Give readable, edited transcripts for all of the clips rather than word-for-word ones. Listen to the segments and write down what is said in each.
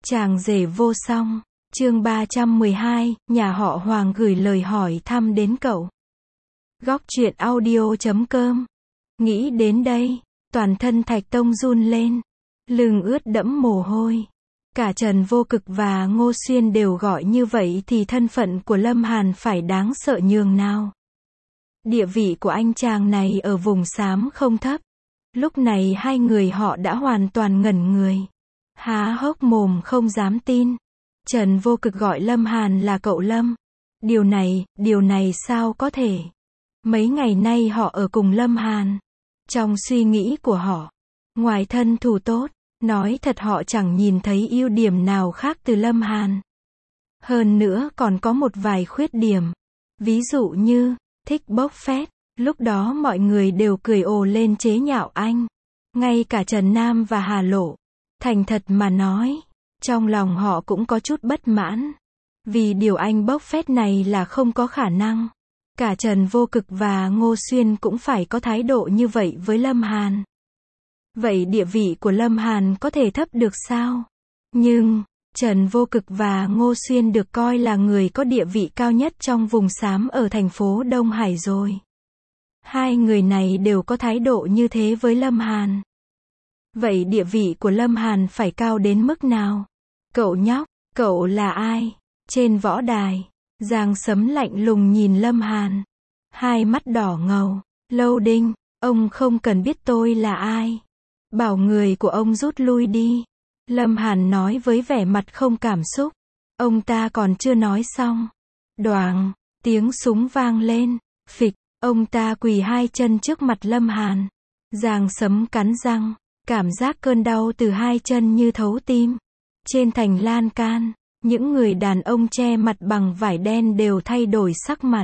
Chàng rể vô song, chương 312, nhà họ Hoàng gửi lời hỏi thăm đến cậu. Góc truyện audio.com. Nghĩ đến đây, toàn thân Thạch Tông run lên, lưng ướt đẫm mồ hôi. Cả Trần Vô Cực và Ngô Xuyên đều gọi như vậy thì thân phận của Lâm Hàn phải đáng sợ nhường nào. Địa vị của anh chàng này ở vùng xám không thấp. Lúc này hai người họ đã hoàn toàn ngẩn người. Há hốc mồm không dám tin. Trần Vô Cực gọi Lâm Hàn là cậu Lâm. Điều này sao có thể? Mấy ngày nay họ ở cùng Lâm Hàn. Trong suy nghĩ của họ, ngoài thân thủ tốt, nói thật họ chẳng nhìn thấy ưu điểm nào khác từ Lâm Hàn. Hơn nữa còn có một vài khuyết điểm. Ví dụ như, thích bốc phét. Lúc đó mọi người đều cười ồ lên chế nhạo anh. Ngay cả Trần Nam và Hà Lộ. Thành thật mà nói, trong lòng họ cũng có chút bất mãn. Vì điều anh bốc phét này là không có khả năng. Cả Trần Vô Cực và Ngô Xuyên cũng phải có thái độ như vậy với Lâm Hàn. Vậy địa vị của Lâm Hàn có thể thấp được sao? Nhưng, Trần Vô Cực và Ngô Xuyên được coi là người có địa vị cao nhất trong vùng xám ở thành phố Đông Hải rồi. Hai người này đều có thái độ như thế với Lâm Hàn. Vậy địa vị của Lâm Hàn phải cao đến mức nào? Cậu nhóc, cậu là ai? Trên võ đài, Giang Sấm lạnh lùng nhìn Lâm Hàn. Hai mắt đỏ ngầu. Lâu Đinh, ông không cần biết tôi là ai. Bảo người của ông rút lui đi. Lâm Hàn nói với vẻ mặt không cảm xúc. Ông ta còn chưa nói xong. Đoàng, tiếng súng vang lên. Phịch, ông ta quỳ hai chân trước mặt Lâm Hàn. Giang Sấm cắn răng. Cảm giác cơn đau từ hai chân như thấu tim. Trên thành lan can, những người đàn ông che mặt bằng vải đen đều thay đổi sắc mặt.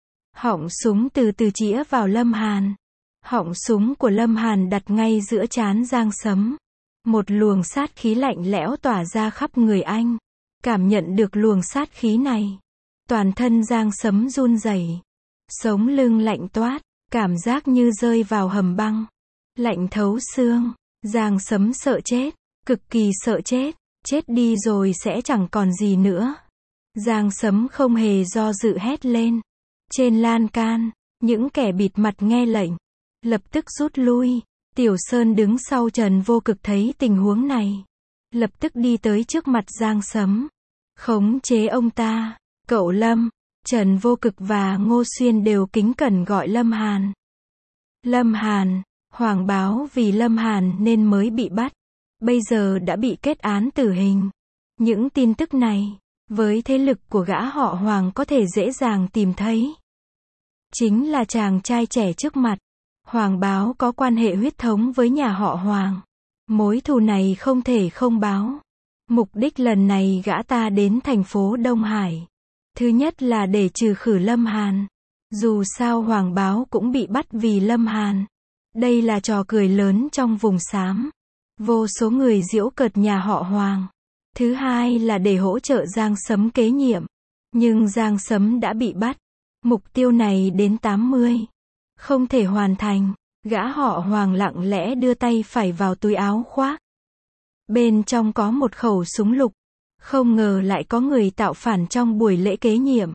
Họng súng từ từ chĩa vào Lâm Hàn. Họng súng của Lâm Hàn đặt ngay giữa trán Giang Sấm. Một luồng sát khí lạnh lẽo tỏa ra khắp người anh. Cảm nhận được luồng sát khí này, toàn thân Giang Sấm run rẩy, sống lưng lạnh toát, cảm giác như rơi vào hầm băng, lạnh thấu xương. Giang Sấm sợ chết, cực kỳ sợ chết, chết đi rồi sẽ chẳng còn gì nữa. Giang Sấm không hề do dự hét lên. Trên lan can, những kẻ bịt mặt nghe lệnh, lập tức rút lui. Tiểu Sơn đứng sau Trần Vô Cực thấy tình huống này, lập tức đi tới trước mặt Giang Sấm, khống chế ông ta. Cậu Lâm. Trần Vô Cực và Ngô Xuyên đều kính cẩn gọi Lâm Hàn. Lâm Hàn. Hoàng báo vì Lâm Hàn nên mới bị bắt. Bây giờ đã bị kết án tử hình. Những tin tức này, với thế lực của gã họ Hoàng có thể dễ dàng tìm thấy. Chính là chàng trai trẻ trước mặt. Hoàng báo có quan hệ huyết thống với nhà họ Hoàng. Mối thù này không thể không báo. Mục đích lần này gã ta đến thành phố Đông Hải. Thứ nhất là để trừ khử Lâm Hàn. Dù sao Hoàng báo cũng bị bắt vì Lâm Hàn. Đây là trò cười lớn trong vùng xám. Vô số người giễu cợt nhà họ Hoàng. Thứ hai là để hỗ trợ Giang Sấm kế nhiệm. Nhưng Giang Sấm đã bị bắt. Mục tiêu này đến 80. Không thể hoàn thành. Gã họ Hoàng lặng lẽ đưa tay phải vào túi áo khoác. Bên trong có một khẩu súng lục. Không ngờ lại có người tạo phản trong buổi lễ kế nhiệm.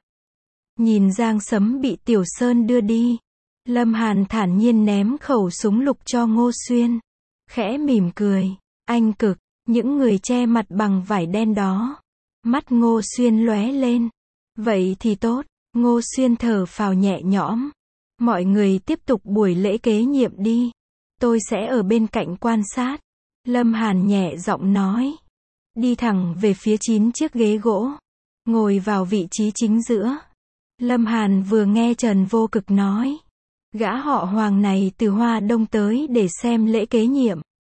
Nhìn Giang Sấm bị Tiểu Sơn đưa đi, Lâm Hàn thản nhiên ném khẩu súng lục cho Ngô Xuyên. Khẽ mỉm cười. Anh cực. Những người che mặt bằng vải đen đó. Mắt Ngô Xuyên lóe lên. Vậy thì tốt. Ngô Xuyên thở phào nhẹ nhõm. Mọi người tiếp tục buổi lễ kế nhiệm đi. Tôi sẽ ở bên cạnh quan sát. Lâm Hàn nhẹ giọng nói. Đi thẳng về phía 9 chiếc ghế gỗ. Ngồi vào vị trí chính giữa. Lâm Hàn vừa nghe Trần Vô Cực nói. Gã họ Hoàng này từ Hoa Đông tới để xem lễ kế nhiệm.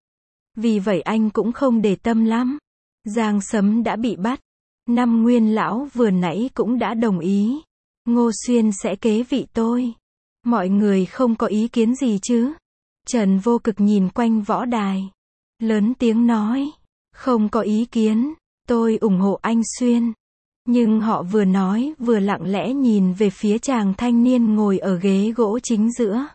Vì vậy anh cũng không để tâm lắm. Giang Sấm đã bị bắt. Năm Nguyên lão vừa nãy cũng đã đồng ý. Ngô Xuyên sẽ kế vị tôi. Mọi người không có ý kiến gì chứ? Trần Vô Cực nhìn quanh võ đài, lớn tiếng nói. Không có ý kiến. Tôi ủng hộ anh Xuyên. Nhưng họ vừa nói vừa lặng lẽ nhìn về phía chàng thanh niên ngồi ở ghế gỗ chính giữa.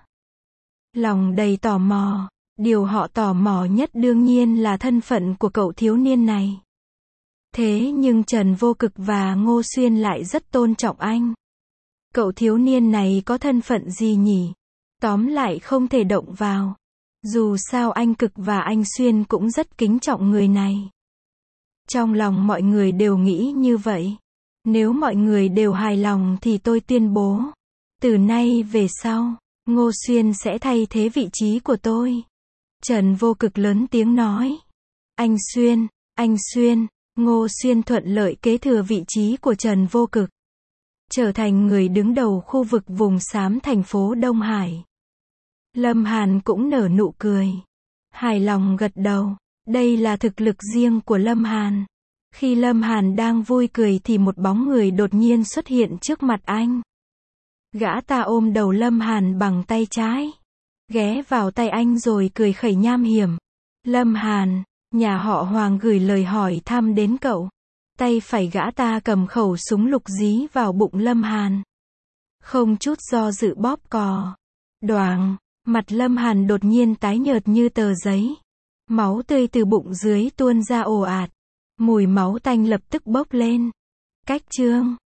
Lòng đầy tò mò. Điều họ tò mò nhất đương nhiên là thân phận của cậu thiếu niên này. Thế nhưng Trần Vô Cực và Ngô Xuyên lại rất tôn trọng anh. Cậu thiếu niên này có thân phận gì nhỉ? Tóm lại không thể động vào. Dù sao anh Cực và anh Xuyên cũng rất kính trọng người này. Trong lòng mọi người đều nghĩ như vậy. Nếu mọi người đều hài lòng thì tôi tuyên bố. Từ nay về sau, Ngô Xuyên sẽ thay thế vị trí của tôi. Trần Vô Cực lớn tiếng nói. Anh Xuyên, Ngô Xuyên thuận lợi kế thừa vị trí của Trần Vô Cực. Trở thành người đứng đầu khu vực vùng xám thành phố Đông Hải. Lâm Hàn cũng nở nụ cười. Hài lòng gật đầu. Đây là thực lực riêng của Lâm Hàn. Khi Lâm Hàn đang vui cười thì một bóng người đột nhiên xuất hiện trước mặt anh. Gã ta ôm đầu Lâm Hàn bằng tay trái. Ghé vào tay anh rồi cười khẩy nham hiểm. Lâm Hàn, nhà họ Hoàng gửi lời hỏi thăm đến cậu. Tay phải gã ta cầm khẩu súng lục dí vào bụng Lâm Hàn. Không chút do dự bóp cò. Đoàng, mặt Lâm Hàn đột nhiên tái nhợt như tờ giấy. Máu tươi từ bụng dưới tuôn ra ồ ạt. Mùi máu tanh lập tức bốc lên. Cách chương